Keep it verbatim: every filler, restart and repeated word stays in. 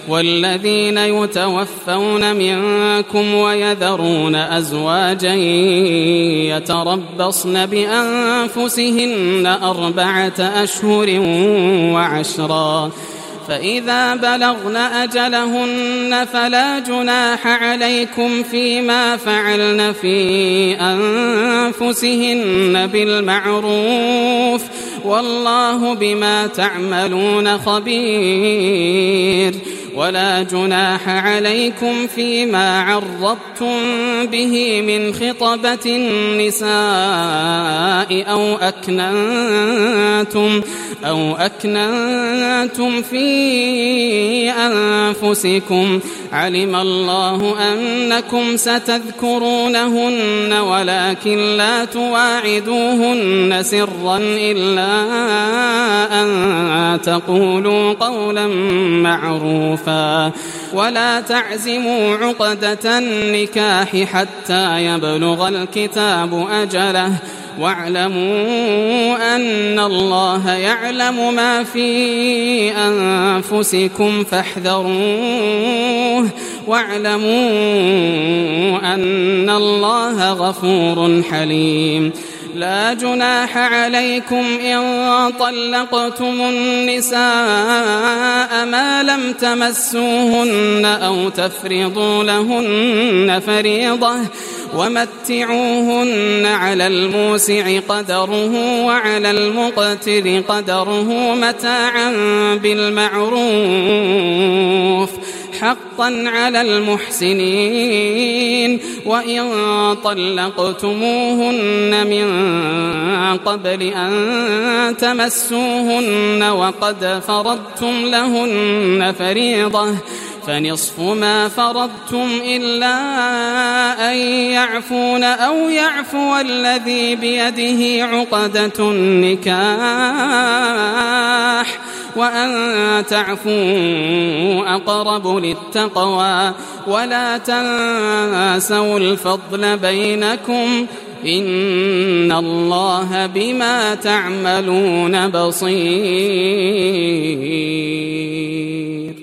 والذين يتوفون منكم ويذرون أزواجا يتربصن بأنفسهن أربعة أشهر وعشرا فإذا بلغن أجلهن فلا جناح عليكم فيما فعلن في أنفسهن بالمعروف والله بما تعملون خبير ولا جناح عليكم فيما عرضتم به من خطبة النساء أو أكننتم أو أكننتم في أنفسكم علم الله أنكم ستذكرونهن ولكن لا تواعدوهن سرا إلا أن تقولوا قولا معروفا ولا تعزموا عقدة النكاح حتى يبلغ الكتاب أجله واعلموا أن الله يعلم ما في أنفسكم فاحذروه واعلموا أن الله غفور حليم لا جناح عليكم إن طلقتم النساء ما لم تمسوهن أو تفرضوا لهن فريضة ومتعوهن على الموسع قدره وعلى المقتر قدره متاعا بالمعروف حقا على المحسنين وإن طلقتموهن من قبل أن تمسوهن وقد فرضتم لهن فريضة فنصف ما فرضتم إلا أن يعفون أو يعفو الذي بيده عقدة النكاح وأن تعفوا أقرب للتقوى ولا تنسوا الفضل بينكم إن الله بما تعملون بصير.